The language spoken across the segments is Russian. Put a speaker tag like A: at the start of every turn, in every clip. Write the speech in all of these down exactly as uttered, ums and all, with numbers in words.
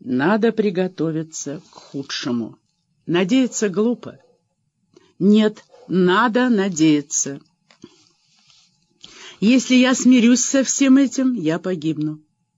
A: Надо приготовиться к худшему. Надеяться глупо. Нет, надо надеяться. Если я смирюсь со всем этим, я погибну.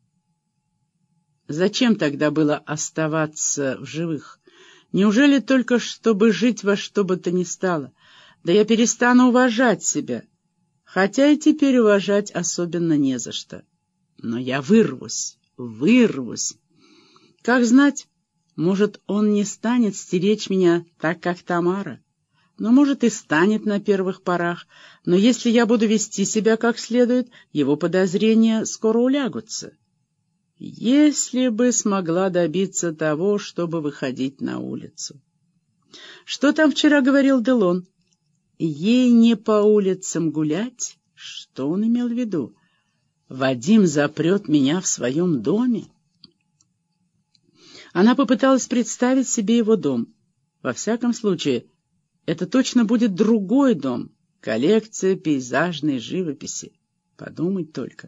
A: Зачем тогда было оставаться в живых? Неужели только чтобы жить во что бы то ни стало? Да я перестану уважать себя, хотя и теперь уважать особенно не за что. Но я вырвусь, вырвусь. Как знать, может, он не станет стеречь меня так, как Тамара. Но, может, и станет на первых порах. Но если я буду вести себя как следует, его подозрения скоро улягутся. Если бы смогла добиться того, чтобы выходить на улицу. Что там вчера говорил Делон? Ей не по улицам гулять? Что он имел в виду? Вадим запрет меня в своем доме? Она попыталась представить себе его дом. Во всяком случае, это точно будет другой дом, коллекция пейзажной живописи. Подумать только.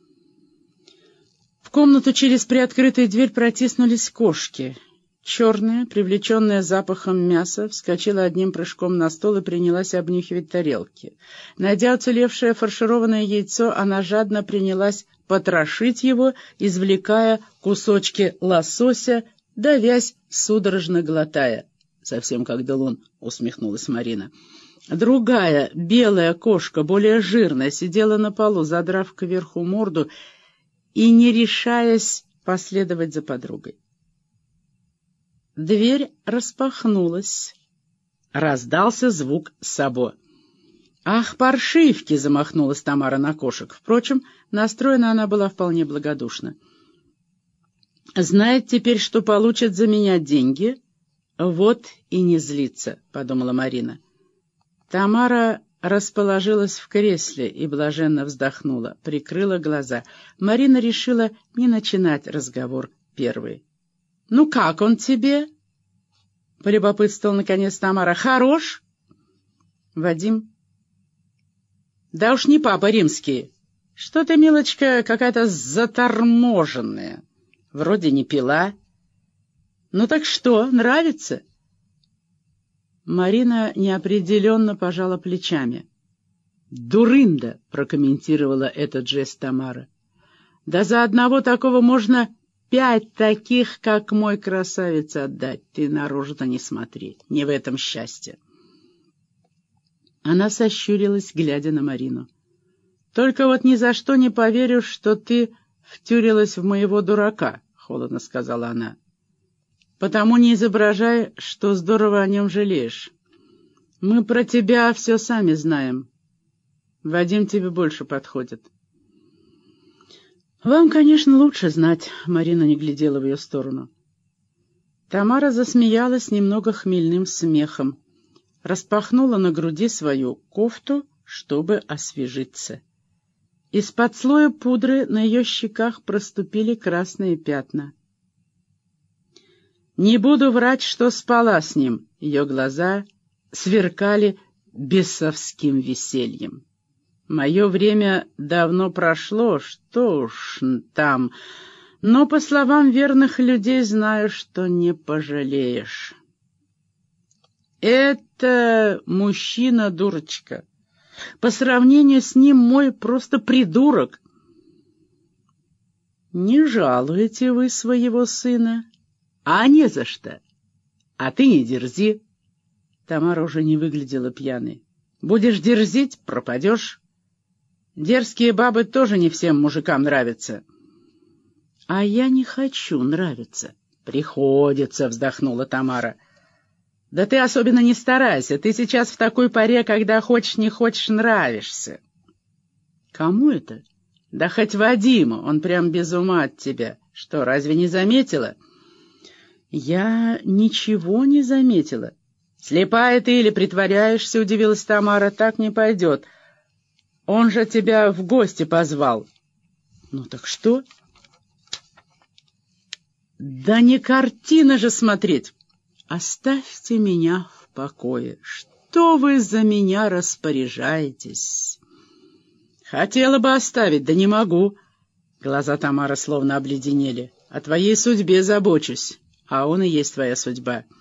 A: В комнату через приоткрытую дверь протиснулись кошки. Черная, привлеченная запахом мяса, вскочила одним прыжком на стол и принялась обнюхивать тарелки. Найдя уцелевшее фаршированное яйцо, она жадно принялась потрошить его, извлекая кусочки лосося, давясь, судорожно глотая. «Совсем как Делон», — усмехнулась Марина. Другая, белая кошка, более жирная, сидела на полу, задрав кверху морду и не решаясь последовать за подругой. Дверь распахнулась. Раздался звук сабо. «Ах, паршивки!» — замахнулась Тамара на кошек. Впрочем, настроена она была вполне благодушно. «Знает теперь, что получит за меня деньги, вот и не злится», — подумала Марина. Тамара расположилась в кресле и блаженно вздохнула, прикрыла глаза. Марина решила не начинать разговор первой. «Ну как он тебе?» — полюбопытствовала наконец Тамара. «Хорош?» «Вадим?» «Да уж не папа римский. Что ты, милочка, какая-то заторможенная. Вроде не пила. Ну так что, нравится?» Марина неопределенно пожала плечами. «Дурында!» — прокомментировала этот жест Тамара. «Да за одного такого можно пять таких, как мой, красавец, отдать. Ты на рожу-то не смотри, не в этом счастье». Она сощурилась, глядя на Марину. «Только вот ни за что не поверю, что ты втюрилась в моего дурака», — холодно сказала она. «Потому не изображай, что здорово о нем жалеешь. Мы про тебя все сами знаем. Вадим тебе больше подходит». «Вам, конечно, лучше знать», — Марина не глядела в ее сторону. Тамара засмеялась немного хмельным смехом, распахнула на груди свою кофту, чтобы освежиться. Из-под слоя пудры на ее щеках проступили красные пятна. «Не буду врать, что спала с ним», — ее глаза сверкали бесовским весельем. «Мое время давно прошло, что уж там, но, по словам верных людей, знаю, что не пожалеешь». «Это мужчина-дурочка. По сравнению с ним мой просто придурок». «Не жалуете вы своего сына?» «А не за что. А ты не дерзи». Тамара уже не выглядела пьяной. «Будешь дерзить — пропадешь. Дерзкие бабы тоже не всем мужикам нравятся». «А я не хочу нравиться». «Приходится», — вздохнула Тамара. «Да ты особенно не старайся. Ты сейчас в такой поре, когда хочешь не хочешь нравишься». «Кому это?» «Да хоть Вадиму. Он прям без ума от тебя. Что, разве не заметила?» «Я ничего не заметила». «Слепая ты или притворяешься?» — удивилась Тамара. «Так не пойдет. Он же тебя в гости позвал». «Ну так что?» «Да не картина же смотреть!» «Оставьте меня в покое. Что вы за меня распоряжаетесь?» «Хотела бы оставить, да не могу». Глаза Тамары словно обледенели. О твоей судьбе забочусь, а он и есть твоя судьба.